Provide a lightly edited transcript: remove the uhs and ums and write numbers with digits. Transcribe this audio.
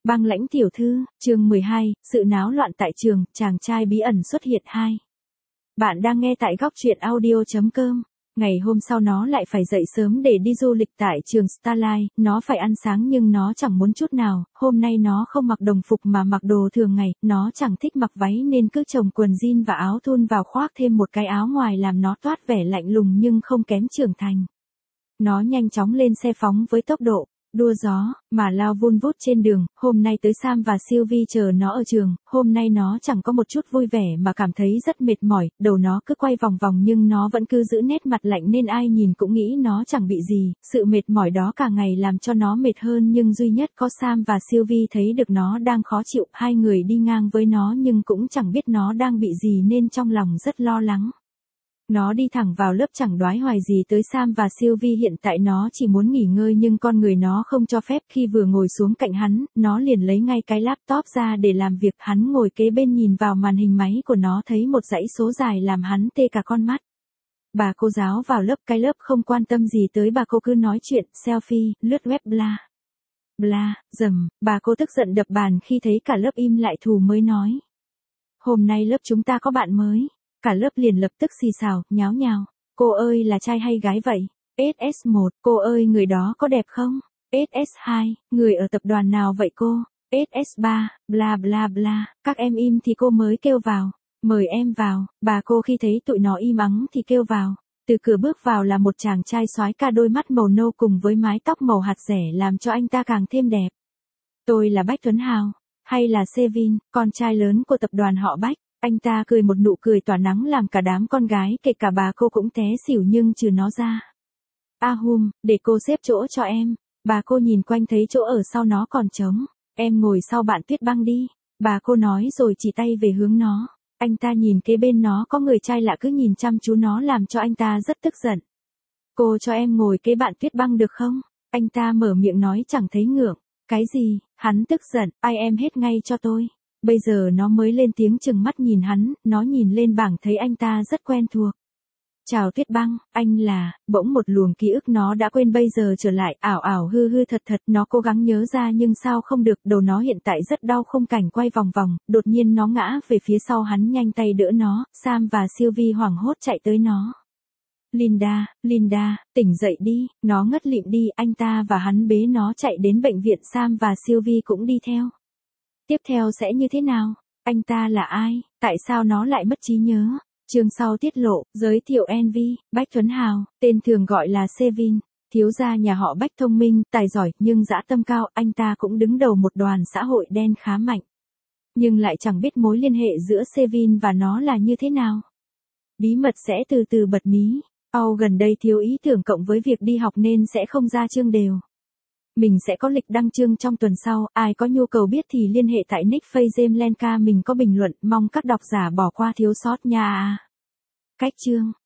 Băng Lãnh tiểu thư, chương 12, sự náo loạn tại trường, chàng trai bí ẩn xuất hiện 2. Bạn đang nghe tại góc truyện audio.com. Ngày hôm sau nó lại phải dậy sớm để đi du lịch tại trường Starlight, nó phải ăn sáng nhưng nó chẳng muốn chút nào, hôm nay nó không mặc đồng phục mà mặc đồ thường ngày, nó chẳng thích mặc váy nên cứ chồng quần jean và áo thun vào khoác thêm một cái áo ngoài làm nó toát vẻ lạnh lùng nhưng không kém trưởng thành. Nó nhanh chóng lên xe phóng với tốc độ đua gió, mà lao vun vút trên đường. Hôm nay tới Sam và Sylvie chờ nó ở trường, hôm nay nó chẳng có một chút vui vẻ mà cảm thấy rất mệt mỏi, đầu nó cứ quay vòng vòng nhưng nó vẫn cứ giữ nét mặt lạnh nên ai nhìn cũng nghĩ nó chẳng bị gì, sự mệt mỏi đó cả ngày làm cho nó mệt hơn nhưng duy nhất có Sam và Sylvie thấy được nó đang khó chịu, hai người đi ngang với nó nhưng cũng chẳng biết nó đang bị gì nên trong lòng rất lo lắng. Nó đi thẳng vào lớp chẳng đoái hoài gì tới Sam và Sylvie, hiện tại nó chỉ muốn nghỉ ngơi nhưng con người nó không cho phép. Khi vừa ngồi xuống cạnh hắn, nó liền lấy ngay cái laptop ra để làm việc. Hắn ngồi kế bên nhìn vào màn hình máy của nó thấy một dãy số dài làm hắn tê cả con mắt. Bà cô giáo vào lớp, cái lớp không quan tâm gì tới bà cô, cứ nói chuyện, selfie, lướt web bla. Bla, dầm, bà cô tức giận đập bàn khi thấy cả lớp im lại thù mới nói. Hôm nay lớp chúng ta có bạn mới. Cả lớp liền lập tức xì xào, nháo nhào. Cô ơi, là trai hay gái vậy? SS1, cô ơi người đó có đẹp không? SS2, người ở tập đoàn nào vậy cô? SS3, bla bla bla, các em im thì cô mới kêu vào. Mời em vào, bà cô khi thấy tụi nó im ắng thì kêu vào. Từ cửa bước vào là một chàng trai soái ca, đôi mắt màu nâu cùng với mái tóc màu hạt rẻ làm cho anh ta càng thêm đẹp. Tôi là Bách Tuấn Hào, hay là Sevin, con trai lớn của tập đoàn họ Bách. Anh ta cười một nụ cười tỏa nắng làm cả đám con gái kể cả bà cô cũng té xỉu nhưng trừ nó ra. Để cô xếp chỗ cho em. Bà cô nhìn quanh thấy chỗ ở sau nó còn trống. Em ngồi sau bạn Tuyết Băng đi. Bà cô nói rồi chỉ tay về hướng nó. Anh ta nhìn kế bên nó có người trai lạ cứ nhìn chăm chú nó làm cho anh ta rất tức giận. Cô cho em ngồi kế bạn Tuyết Băng được không? Anh ta mở miệng nói chẳng thấy ngượng. Cái gì? Hắn tức giận, ai em hết ngay cho tôi. Bây giờ nó mới lên tiếng chừng mắt nhìn hắn, nó nhìn lên bảng thấy anh ta rất quen thuộc. Chào Tuyết Băng, anh là, bỗng một luồng ký ức nó đã quên bây giờ trở lại, ảo ảo hư hư thật thật, nó cố gắng nhớ ra nhưng sao không được, đầu nó hiện tại rất đau, khung cảnh quay vòng vòng, đột nhiên nó ngã về phía sau, hắn nhanh tay đỡ nó, Sam và Sylvie hoảng hốt chạy tới nó. Linda, tỉnh dậy đi, nó ngất lịm đi, anh ta và hắn bế nó chạy đến bệnh viện, Sam và Sylvie cũng đi theo. Tiếp theo sẽ như thế nào? Anh ta là ai? Tại sao nó lại mất trí nhớ? Chương sau tiết lộ, giới thiệu Envy, Bách Tuấn Hào, tên thường gọi là Sevin, thiếu gia nhà họ Bách, thông minh, tài giỏi, nhưng dã tâm cao, anh ta cũng đứng đầu một đoàn xã hội đen khá mạnh. Nhưng lại chẳng biết mối liên hệ giữa Sevin và nó là như thế nào. Bí mật sẽ từ từ bật mí. Gần đây thiếu ý tưởng cộng với việc đi học nên sẽ không ra chương đều. Mình sẽ có lịch đăng chương trong tuần sau, ai có nhu cầu biết thì liên hệ tại nick Facebook Lenka, mình có bình luận, mong các độc giả bỏ qua thiếu sót nha. Cách chương